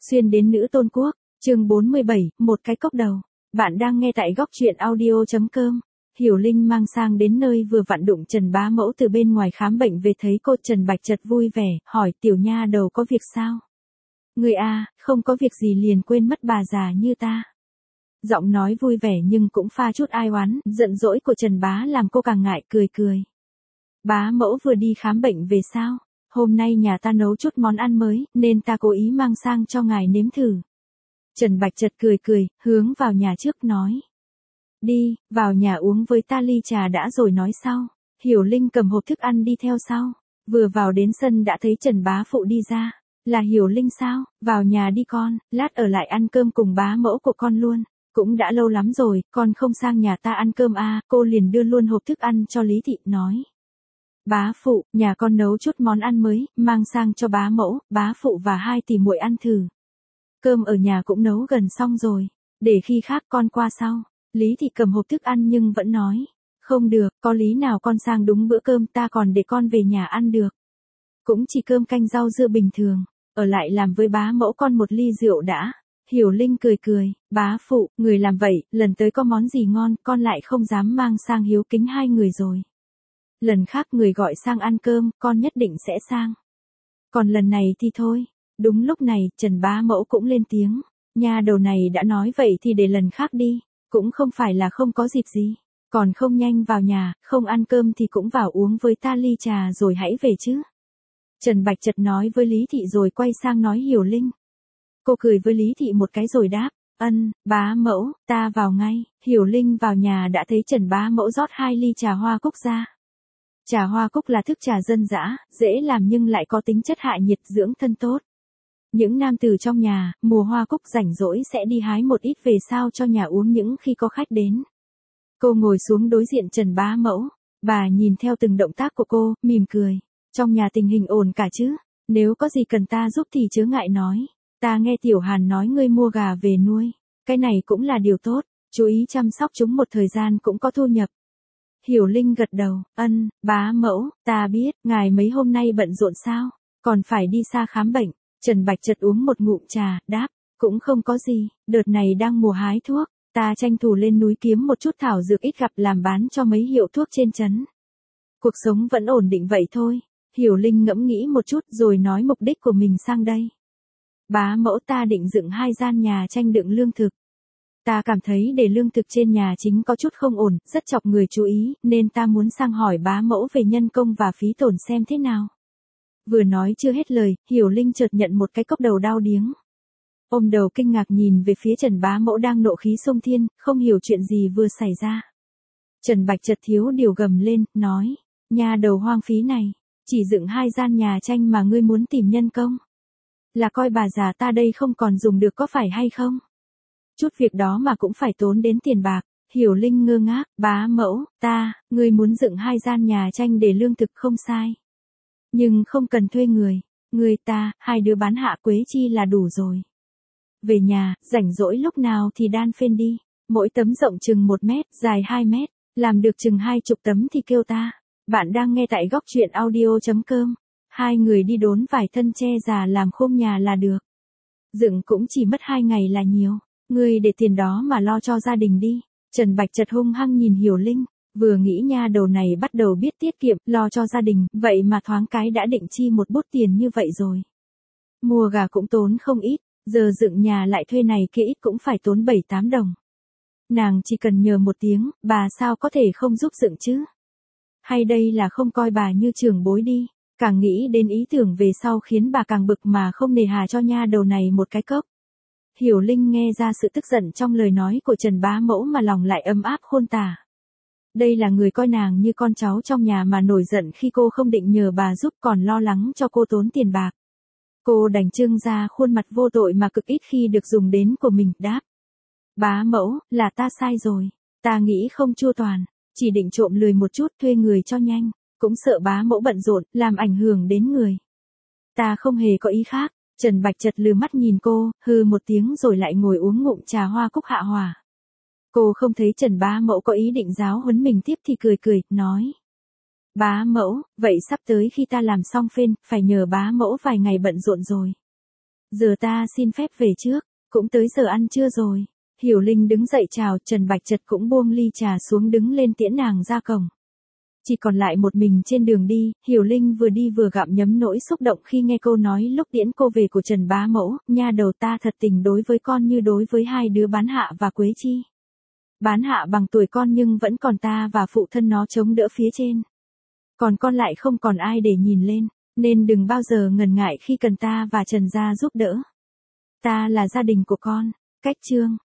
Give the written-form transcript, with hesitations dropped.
Xuyên đến nữ tôn quốc, chương 47, một cái cốc đầu. Bạn đang nghe tại góc truyện audio.com. Hiểu Linh mang sang đến nơi vừa vặn đụng Trần Bá Mẫu từ bên ngoài khám bệnh về thấy cô Trần Bạch Chật vui vẻ, hỏi tiểu nha đầu có việc sao? Người à, không có việc gì liền quên mất bà già như ta. Giọng nói vui vẻ nhưng cũng pha chút ai oán, giận dỗi của Trần Bá làm cô càng ngại cười cười. Bá Mẫu vừa đi khám bệnh về sao? Hôm nay nhà ta nấu chút món ăn mới, nên ta cố ý mang sang cho ngài nếm thử. Trần Bạch Chật cười cười, hướng vào nhà trước nói. Đi, vào nhà uống với ta ly trà đã rồi nói sau. Hiểu Linh cầm hộp thức ăn đi theo sau. Vừa vào đến sân đã thấy Trần Bá Phụ đi ra. Là Hiểu Linh sao? Vào nhà đi con, lát ở lại ăn cơm cùng bá mẫu của con luôn. Cũng đã lâu lắm rồi, con không sang nhà ta ăn cơm à, cô liền đưa luôn hộp thức ăn cho Lý Thị, nói. Bá phụ, nhà con nấu chút món ăn mới, mang sang cho bá mẫu, bá phụ và hai tỷ muội ăn thử. Cơm ở nhà cũng nấu gần xong rồi, để khi khác con qua sau. Lý Thị cầm hộp thức ăn nhưng vẫn nói, không được, có lý nào con sang đúng bữa cơm ta còn để con về nhà ăn được. Cũng chỉ cơm canh rau dưa bình thường, ở lại làm với bá mẫu con một ly rượu đã. Hiểu Linh cười cười, bá phụ, người làm vậy, lần tới có món gì ngon, con lại không dám mang sang hiếu kính hai người rồi. Lần khác người gọi sang ăn cơm, con nhất định sẽ sang. Còn lần này thì thôi. Đúng lúc này, Trần Bá Mẫu cũng lên tiếng. Nha đầu này đã nói vậy thì để lần khác đi. Cũng không phải là không có dịp gì. Còn không nhanh vào nhà, không ăn cơm thì cũng vào uống với ta ly trà rồi hãy về chứ. Trần Bạch Chật nói với Lý Thị rồi quay sang nói Hiểu Linh. Cô cười với Lý Thị một cái rồi đáp. Bá mẫu, ta vào ngay. Hiểu Linh vào nhà đã thấy Trần Bá Mẫu rót 2 ly trà hoa cúc ra. Trà hoa cúc là thức trà dân dã, dễ làm nhưng lại có tính chất hạ nhiệt dưỡng thân tốt. Những nam tử trong nhà, mùa hoa cúc rảnh rỗi sẽ đi hái một ít về sao cho nhà uống những khi có khách đến. Cô ngồi xuống đối diện Trần Bá Mẫu, bà nhìn theo từng động tác của cô, mỉm cười. Trong nhà tình hình ổn cả chứ, nếu có gì cần ta giúp thì chớ ngại nói. Ta nghe Tiểu Hàn nói ngươi mua gà về nuôi, cái này cũng là điều tốt, chú ý chăm sóc chúng một thời gian cũng có thu nhập. Hiểu Linh gật đầu, bá mẫu, ta biết, ngài mấy hôm nay bận rộn sao, còn phải đi xa khám bệnh. Trần Bạch Chật uống một ngụm trà, đáp, cũng không có gì, đợt này đang mùa hái thuốc, ta tranh thủ lên núi kiếm một chút thảo dược ít gặp làm bán cho mấy hiệu thuốc trên trấn. Cuộc sống vẫn ổn định vậy thôi. Hiểu Linh ngẫm nghĩ một chút rồi nói mục đích của mình sang đây. Bá mẫu, ta định dựng 2 gian nhà tranh đựng lương thực. Ta cảm thấy để lương thực trên nhà chính có chút không ổn, rất chọc người chú ý, nên ta muốn sang hỏi bá mẫu về nhân công và phí tổn xem thế nào. Vừa nói chưa hết lời, Hiểu Linh chợt nhận một cái cốc đầu đau điếng. Ôm đầu kinh ngạc nhìn về phía Trần Bá Mẫu đang nộ khí xông thiên, không hiểu chuyện gì vừa xảy ra. Trần Bạch Chật thiếu điều gầm lên, nói, nhà đầu hoang phí này, chỉ dựng 2 gian nhà tranh mà ngươi muốn tìm nhân công. Là coi bà già ta đây không còn dùng được có phải hay không? Chút việc đó mà cũng phải tốn đến tiền bạc. Hiểu Linh ngơ ngác, bá mẫu, ngươi muốn dựng 2 gian nhà tranh để lương thực không sai. Nhưng không cần thuê người, hai đứa bán hạ quế chi là đủ rồi. Về nhà, rảnh rỗi lúc nào thì đan phên đi, mỗi tấm rộng chừng 1 mét, dài 2 mét, làm được chừng 20 tấm thì kêu ta. Bạn đang nghe tại góc truyện audio.com. 2 người đi đốn vài thân tre già làm khôm nhà là được. Dựng cũng chỉ mất 2 ngày là nhiều. Ngươi để tiền đó mà lo cho gia đình đi. Trần Bạch Chật hung hăng nhìn Hiểu Linh, vừa nghĩ nha đầu này bắt đầu biết tiết kiệm, lo cho gia đình, vậy mà thoáng cái đã định chi một bút tiền như vậy rồi. Mua gà cũng tốn không ít, giờ dựng nhà lại thuê này kia ít cũng phải tốn 7-8 đồng. Nàng chỉ cần nhờ một tiếng, bà sao có thể không giúp dựng chứ? Hay đây là không coi bà như trưởng bối đi, càng nghĩ đến ý tưởng về sau khiến bà càng bực mà không nề hà cho nha đầu này một cái cốc. Hiểu Linh nghe ra sự tức giận trong lời nói của Trần Bá Mẫu mà lòng lại ấm áp khôn tả. Đây là người coi nàng như con cháu trong nhà mà nổi giận khi cô không định nhờ bà giúp còn lo lắng cho cô tốn tiền bạc. Cô đành trưng ra khuôn mặt vô tội mà cực ít khi được dùng đến của mình, đáp. Bá mẫu, là ta sai rồi, ta nghĩ không chu toàn, chỉ định trộm lười một chút thuê người cho nhanh, cũng sợ bá mẫu bận rộn, làm ảnh hưởng đến người. Ta không hề có ý khác. Trần Bạch Chật lừ mắt nhìn cô, hừ một tiếng rồi lại ngồi uống ngụm trà hoa cúc hạ hỏa. Cô không thấy Trần Bá Mẫu có ý định giáo huấn mình tiếp thì cười cười, nói. Bá Mẫu, vậy sắp tới khi ta làm xong phên, phải nhờ bá mẫu vài ngày bận rộn rồi. Giờ ta xin phép về trước, cũng tới giờ ăn trưa rồi. Hiểu Linh đứng dậy chào, Trần Bạch Trật cũng buông ly trà xuống đứng lên tiễn nàng ra cổng. Chỉ còn lại một mình trên đường đi, Hiểu Linh vừa đi vừa gặm nhấm nỗi xúc động khi nghe cô nói lúc tiễn cô về của Trần bá mẫu, nha đầu ta thật tình đối với con như đối với hai đứa Bán Hạ và Quế Chi. Bán Hạ bằng tuổi con nhưng vẫn còn ta và phụ thân nó chống đỡ phía trên. Còn con lại không còn ai để nhìn lên, nên đừng bao giờ ngần ngại khi cần ta và Trần gia giúp đỡ. Ta là gia đình của con. Cách chương